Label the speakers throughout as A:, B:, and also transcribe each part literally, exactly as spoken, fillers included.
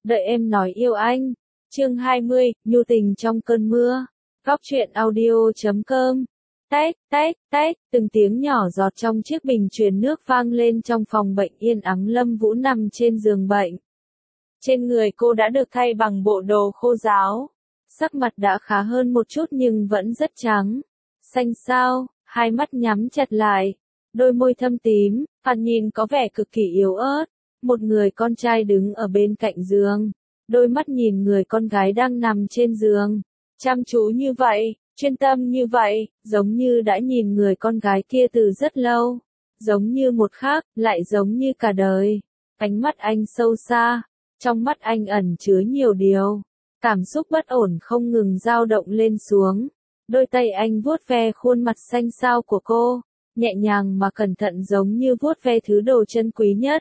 A: Đợi em nói yêu anh. Chương hai mươi, nhu tình trong cơn mưa. Góc truyện audio chấm com. Tách, tách, tách, từng tiếng nhỏ giọt trong chiếc bình truyền nước vang lên trong phòng bệnh yên ắng. Lâm Vũ nằm trên giường bệnh. Trên người cô đã được thay bằng bộ đồ khô ráo. Sắc mặt đã khá hơn một chút nhưng vẫn rất trắng. Xanh xao, hai mắt nhắm chặt lại. Đôi môi thâm tím, thoạt nhìn có vẻ cực kỳ yếu ớt. Một người con trai đứng ở bên cạnh giường. Đôi mắt nhìn người con gái đang nằm trên giường. Chăm chú như vậy, chuyên tâm như vậy, giống như đã nhìn người con gái kia từ rất lâu. Giống như một khắc, lại giống như cả đời. Ánh mắt anh sâu xa. Trong mắt anh ẩn chứa nhiều điều. Cảm xúc bất ổn không ngừng dao động lên xuống. Đôi tay anh vuốt ve khuôn mặt xanh xao của cô. Nhẹ nhàng mà cẩn thận giống như vuốt ve thứ đồ chân quý nhất.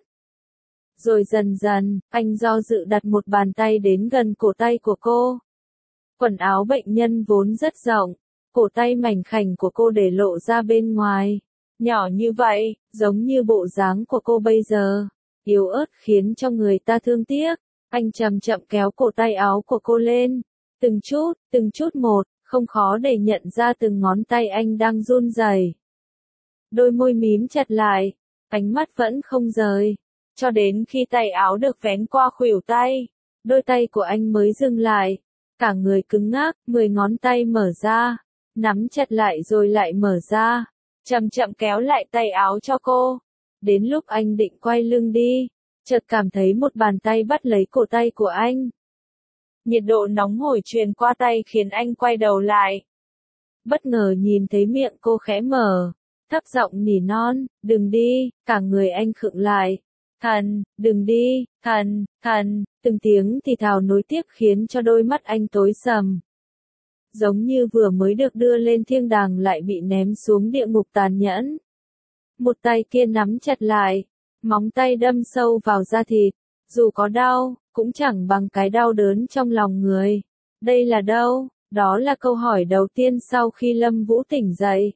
A: Rồi dần dần, anh do dự đặt một bàn tay đến gần cổ tay của cô. Quần áo bệnh nhân vốn rất rộng, cổ tay mảnh khảnh của cô để lộ ra bên ngoài. Nhỏ như vậy, giống như bộ dáng của cô bây giờ, yếu ớt khiến cho người ta thương tiếc. Anh chậm chậm kéo cổ tay áo của cô lên, từng chút, từng chút một, không khó để nhận ra từng ngón tay anh đang run rẩy. Đôi môi mím chặt lại, ánh mắt vẫn không rời. Cho đến khi tay áo được vén qua khuỷu tay, đôi tay của anh mới dừng lại. Cả người cứng ngắc, mười ngón tay mở ra, nắm chặt lại rồi lại mở ra, chậm chậm kéo lại tay áo cho cô. Đến lúc anh định quay lưng đi, chợt cảm thấy một bàn tay bắt lấy cổ tay của anh. Nhiệt độ nóng hổi truyền qua tay khiến anh quay đầu lại. Bất ngờ nhìn thấy miệng cô khẽ mở, thấp giọng nỉ non, đừng đi, cả người anh khựng lại. Thần, đừng đi, thần, thần, từng tiếng thì thào nối tiếp khiến cho đôi mắt anh tối sầm. Giống như vừa mới được đưa lên thiên đàng lại bị ném xuống địa ngục tàn nhẫn. Một tay kia nắm chặt lại, móng tay đâm sâu vào da thịt, dù có đau, cũng chẳng bằng cái đau đớn trong lòng người. Đây là đâu? Đó là câu hỏi đầu tiên sau khi Lâm Vũ tỉnh dậy.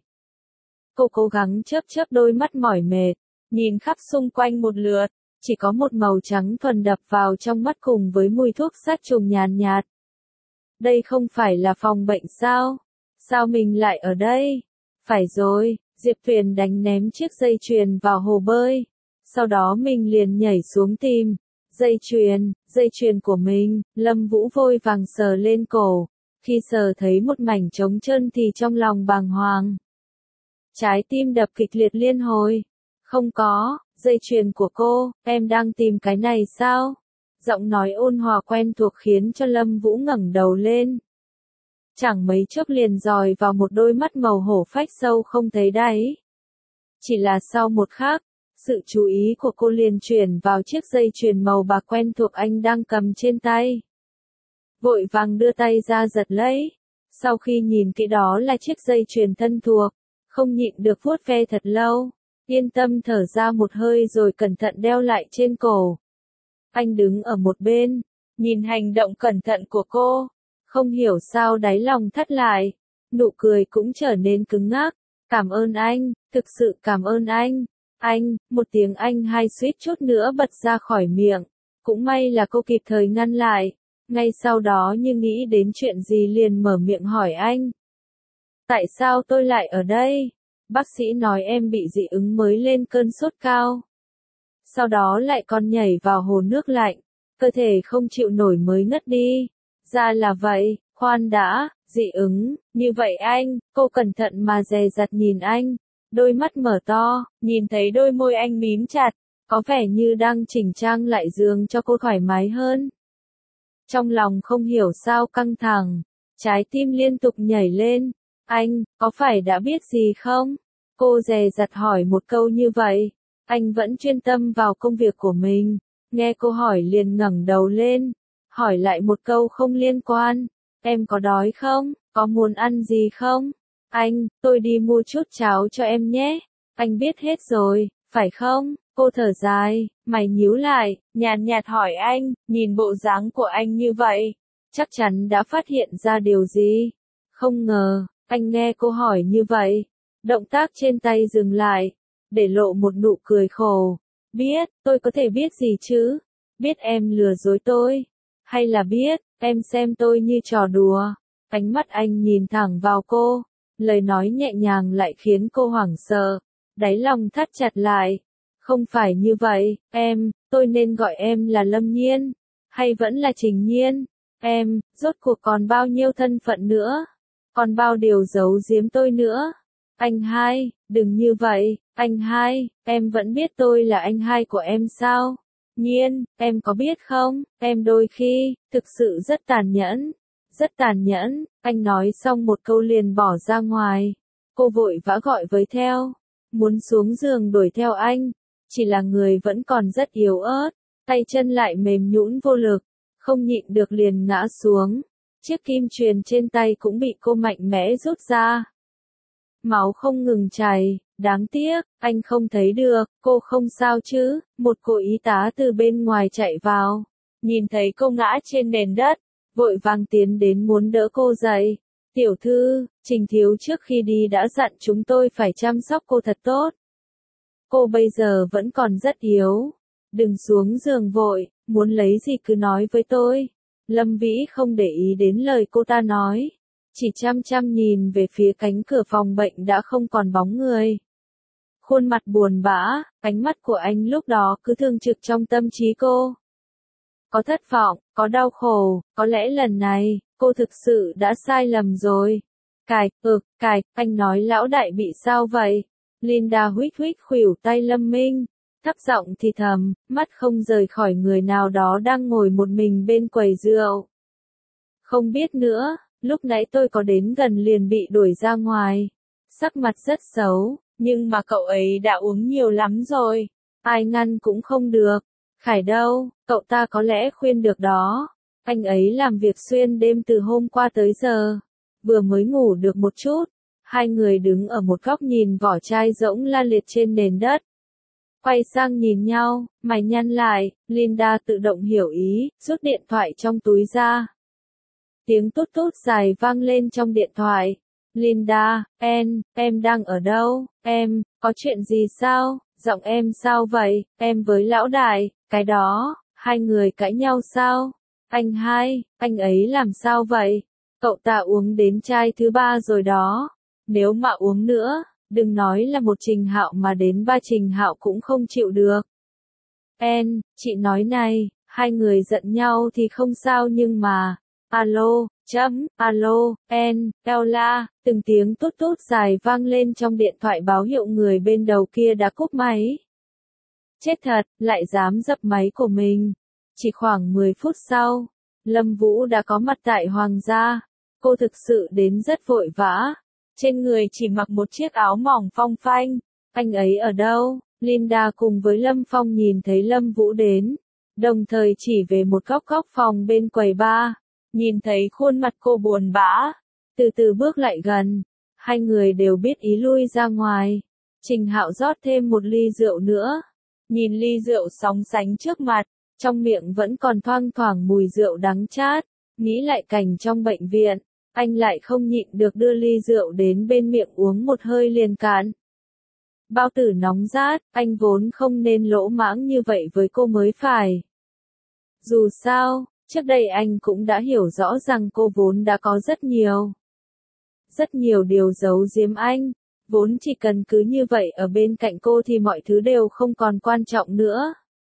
A: Cô cố gắng chớp chớp đôi mắt mỏi mệt, nhìn khắp xung quanh một lượt. Chỉ có một màu trắng thuần đập vào trong mắt cùng với mùi thuốc sát trùng nhàn nhạt. Đây không phải là phòng bệnh sao? Sao mình lại ở đây? Phải rồi, Diệp Tuyền đánh ném chiếc dây chuyền vào hồ bơi. Sau đó mình liền nhảy xuống tìm. Dây chuyền, dây chuyền của mình, Lâm Vũ vội vàng sờ lên cổ. Khi sờ thấy một mảnh trống trơn thì trong lòng bàng hoàng. Trái tim đập kịch liệt liên hồi. Không có. Dây chuyền của cô, em đang tìm cái này sao? Giọng nói ôn hòa quen thuộc khiến cho Lâm Vũ ngẩng đầu lên. Chẳng mấy chốc liền dòi vào một đôi mắt màu hổ phách sâu không thấy đáy. Chỉ là sau một khắc, sự chú ý của cô liền chuyển vào chiếc dây chuyền màu bạc quen thuộc anh đang cầm trên tay. Vội vàng đưa tay ra giật lấy. Sau khi nhìn kỹ đó là chiếc dây chuyền thân thuộc, không nhịn được vuốt ve thật lâu. Yên tâm thở ra một hơi rồi cẩn thận đeo lại trên cổ. Anh đứng ở một bên, nhìn hành động cẩn thận của cô, không hiểu sao đáy lòng thắt lại, nụ cười cũng trở nên cứng ngắc. Cảm ơn anh, thực sự cảm ơn anh. Anh, một tiếng anh hai suýt chút nữa bật ra khỏi miệng, cũng may là cô kịp thời ngăn lại. Ngay sau đó như nghĩ đến chuyện gì liền mở miệng hỏi anh. Tại sao tôi lại ở đây? Bác sĩ nói em bị dị ứng mới lên cơn sốt cao. Sau đó lại còn nhảy vào hồ nước lạnh, cơ thể không chịu nổi mới ngất đi. Ra là vậy, khoan đã, dị ứng, như vậy anh, cô cẩn thận mà dè dặt nhìn anh. Đôi mắt mở to, nhìn thấy đôi môi anh mím chặt, có vẻ như đang chỉnh trang lại giường cho cô thoải mái hơn. Trong lòng không hiểu sao căng thẳng, trái tim liên tục nhảy lên. Anh, có phải đã biết gì không? Cô dè dặt hỏi một câu như vậy. Anh vẫn chuyên tâm vào công việc của mình. Nghe cô hỏi liền ngẩng đầu lên. Hỏi lại một câu không liên quan. Em có đói không? Có muốn ăn gì không? Anh, tôi đi mua chút cháo cho em nhé. Anh biết hết rồi, phải không? Cô thở dài, mày nhíu lại, nhàn nhạt hỏi anh, nhìn bộ dáng của anh như vậy. Chắc chắn đã phát hiện ra điều gì. Không ngờ. Anh nghe cô hỏi như vậy, động tác trên tay dừng lại, để lộ một nụ cười khổ. Biết, tôi có thể biết gì chứ? Biết em lừa dối tôi, Hay là biết, em xem tôi như trò đùa. Ánh mắt anh nhìn thẳng vào cô, lời nói nhẹ nhàng lại khiến cô hoảng sợ, đáy lòng thắt chặt lại. Không phải như vậy, em, tôi nên gọi em là Lâm Nhiên, hay vẫn là Trình Nhiên? Em, rốt cuộc còn bao nhiêu thân phận nữa? Còn bao điều giấu giếm tôi nữa? Anh hai, đừng như vậy, anh hai, em vẫn biết tôi là anh hai của em sao? Nhiên, em có biết không, em đôi khi, thực sự rất tàn nhẫn, rất tàn nhẫn. Anh nói xong một câu liền bỏ ra ngoài. Cô vội vã gọi với theo, muốn xuống giường đuổi theo anh, chỉ là người vẫn còn rất yếu ớt, tay chân lại mềm nhũn vô lực, không nhịn được liền ngã xuống. Chiếc kim chuyền trên tay cũng bị cô mạnh mẽ rút ra. Máu không ngừng chảy, đáng tiếc, anh không thấy được, cô không sao chứ? Một cô y tá từ bên ngoài chạy vào, nhìn thấy cô ngã trên nền đất, vội vàng tiến đến muốn đỡ cô dậy. Tiểu thư, Trình thiếu trước khi đi đã dặn chúng tôi phải chăm sóc cô thật tốt. Cô bây giờ vẫn còn rất yếu, đừng xuống giường vội, muốn lấy gì cứ nói với tôi. Lâm Vĩ không để ý đến lời cô ta nói, chỉ chăm chăm nhìn về phía cánh cửa phòng bệnh đã không còn bóng người. Khuôn mặt buồn bã, ánh mắt của anh lúc đó cứ thường trực trong tâm trí cô. Có thất vọng, có đau khổ, có lẽ lần này, cô thực sự đã sai lầm rồi. Cài, ực, cài, anh nói lão đại bị sao vậy? Linda huých huých khuỷu tay Lâm Minh, thấp giọng thì thầm, mắt không rời khỏi người nào đó đang ngồi một mình bên quầy rượu. Không biết nữa, lúc nãy tôi có đến gần liền bị đuổi ra ngoài. Sắc mặt rất xấu, nhưng mà cậu ấy đã uống nhiều lắm rồi. Ai ngăn cũng không được. Khải đâu, cậu ta có lẽ khuyên được đó. Anh ấy làm việc xuyên đêm từ hôm qua tới giờ. Vừa mới ngủ được một chút. Hai người đứng ở một góc nhìn vỏ chai rỗng la liệt trên nền đất. Quay sang nhìn nhau, mày nhăn lại, Linda tự động hiểu ý, rút điện thoại trong túi ra. Tiếng tút tút dài vang lên trong điện thoại. Linda, em, em đang ở đâu, em, có chuyện gì sao, giọng em sao vậy, em với lão đại, cái đó, hai người cãi nhau sao? Anh hai, anh ấy làm sao vậy? Cậu ta uống đến chai thứ ba rồi đó. Nếu mà uống nữa, đừng nói là một Trình Hạo mà đến ba Trình Hạo cũng không chịu được. En, chị nói này, hai người giận nhau thì không sao nhưng mà, alo, chấm, alo, en, Ella, từng tiếng tút tút dài vang lên trong điện thoại báo hiệu người bên đầu kia đã cúp máy. Chết thật, lại dám dập máy của mình. Chỉ khoảng mười phút sau, Lâm Vũ đã có mặt tại Hoàng gia. Cô thực sự đến rất vội vã. Trên người chỉ mặc một chiếc áo mỏng phong phanh. Anh ấy ở đâu? Linda cùng với Lâm Phong nhìn thấy Lâm Vũ đến, đồng thời chỉ về một góc góc phòng bên quầy bar. Nhìn thấy khuôn mặt cô buồn bã, từ từ bước lại gần. Hai người đều biết ý lui ra ngoài. Trình Hạo rót thêm một ly rượu nữa. Nhìn ly rượu sóng sánh trước mặt, trong miệng vẫn còn thoang thoảng mùi rượu đắng chát. Nghĩ lại cảnh trong bệnh viện, anh lại không nhịn được đưa ly rượu đến bên miệng uống một hơi liền cạn. Bao tử nóng rát, anh vốn không nên lỗ mãng như vậy với cô mới phải. Dù sao, trước đây anh cũng đã hiểu rõ rằng cô vốn đã có rất nhiều. Rất nhiều điều giấu giếm anh, vốn chỉ cần cứ như vậy ở bên cạnh cô thì mọi thứ đều không còn quan trọng nữa.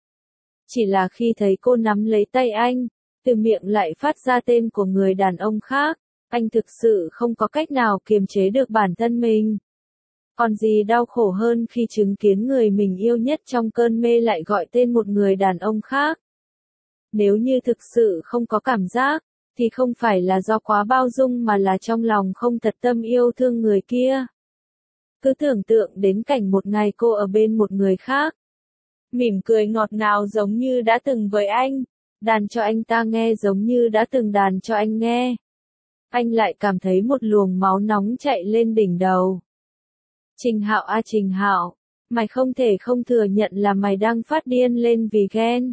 A: Chỉ là khi thấy cô nắm lấy tay anh, từ miệng lại phát ra tên của người đàn ông khác, anh thực sự không có cách nào kiềm chế được bản thân mình. Còn gì đau khổ hơn khi chứng kiến người mình yêu nhất trong cơn mê lại gọi tên một người đàn ông khác. Nếu như thực sự không có cảm giác, thì không phải là do quá bao dung mà là trong lòng không thật tâm yêu thương người kia. Cứ tưởng tượng đến cảnh một ngày cô ở bên một người khác. Mỉm cười ngọt ngào giống như đã từng với anh, đàn cho anh ta nghe giống như đã từng đàn cho anh nghe. Anh lại cảm thấy một luồng máu nóng chạy lên đỉnh đầu. Trình Hạo a Trình Hạo, mày không thể không thừa nhận là mày đang phát điên lên vì ghen.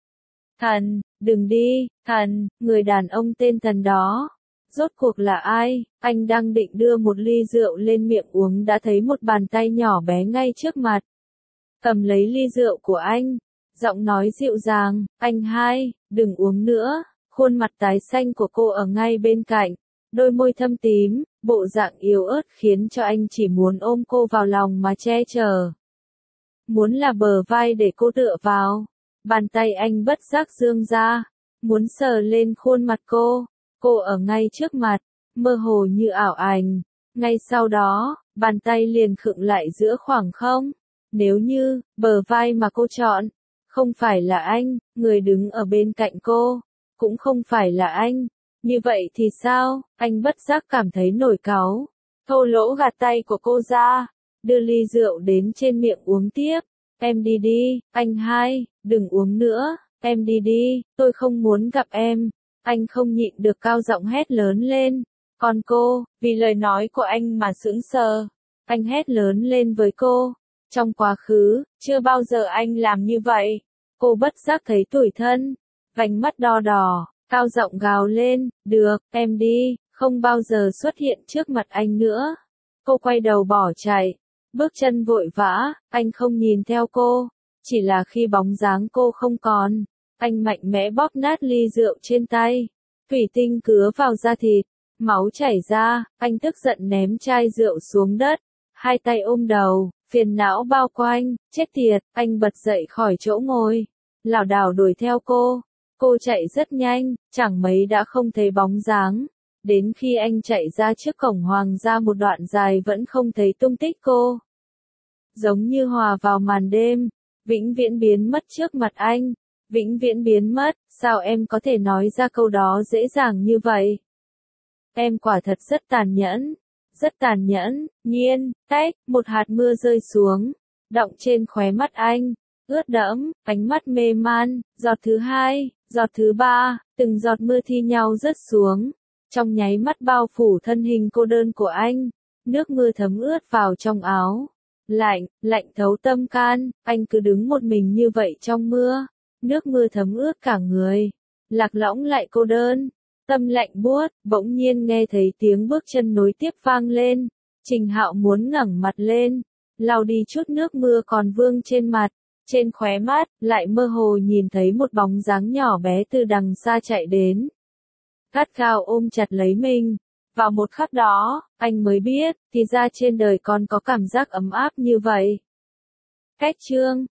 A: Thần, đừng đi, thần, người đàn ông tên Thần đó. Rốt cuộc là ai? Anh đang định đưa một ly rượu lên miệng uống đã thấy một bàn tay nhỏ bé ngay trước mặt. Cầm lấy ly rượu của anh, giọng nói dịu dàng, anh hai, đừng uống nữa. Khuôn mặt tái xanh của cô ở ngay bên cạnh, đôi môi thâm tím, bộ dạng yếu ớt khiến cho anh chỉ muốn ôm cô vào lòng mà che chở. Muốn là bờ vai để cô tựa vào. Bàn tay anh bất giác giương ra, muốn sờ lên khuôn mặt cô. Cô ở ngay trước mặt, mơ hồ như ảo ảnh. Ngay sau đó, bàn tay liền khựng lại giữa khoảng không. Nếu như, bờ vai mà cô chọn, không phải là anh, người đứng ở bên cạnh cô, cũng không phải là anh. Như vậy thì sao? Anh bất giác cảm thấy nổi cáu. Thô lỗ gạt tay của cô ra, đưa ly rượu đến trên miệng uống tiếp. Em đi đi, anh hai, đừng uống nữa, em đi đi, tôi không muốn gặp em. Anh không nhịn được cao giọng hét lớn lên. Còn cô, vì lời nói của anh mà sững sờ. Anh hét lớn lên với cô. Trong quá khứ, chưa bao giờ anh làm như vậy. Cô bất giác thấy tủi thân, vành mắt đỏ đỏ, cao giọng gào lên, được, em đi, không bao giờ xuất hiện trước mặt anh nữa. Cô quay đầu bỏ chạy, bước chân vội vã, anh không nhìn theo cô, chỉ là khi bóng dáng cô không còn, anh mạnh mẽ bóp nát ly rượu trên tay, thủy tinh cứa vào da thịt, máu chảy ra, anh tức giận ném chai rượu xuống đất, hai tay ôm đầu, phiền não bao quanh, chết tiệt, anh bật dậy khỏi chỗ ngồi, lảo đảo đuổi theo cô. Cô chạy rất nhanh, chẳng mấy đã không thấy bóng dáng. Đến khi anh chạy ra trước cổng hoàng gia một đoạn dài vẫn không thấy tung tích cô. Giống như hòa vào màn đêm, vĩnh viễn biến mất trước mặt anh. Vĩnh viễn biến mất, sao em có thể nói ra câu đó dễ dàng như vậy? Em quả thật rất tàn nhẫn, rất tàn nhẫn, nhiên, tách, một hạt mưa rơi xuống, đọng trên khóe mắt anh. Ướt đẫm, ánh mắt mê man, giọt thứ hai, giọt thứ ba, từng giọt mưa thi nhau rớt xuống, trong nháy mắt bao phủ thân hình cô đơn của anh, nước mưa thấm ướt vào trong áo, lạnh, lạnh thấu tâm can, anh cứ đứng một mình như vậy trong mưa, nước mưa thấm ướt cả người, lạc lõng lại cô đơn, tâm lạnh buốt, bỗng nhiên nghe thấy tiếng bước chân nối tiếp vang lên, Trình Hạo muốn ngẩng mặt lên, lau đi chút nước mưa còn vương trên mặt. Trên khóe mắt, lại mơ hồ nhìn thấy một bóng dáng nhỏ bé từ đằng xa chạy đến. Gắt gao ôm chặt lấy mình. Vào một khắc đó, anh mới biết, thì ra trên đời còn có cảm giác ấm áp như vậy. Cách chương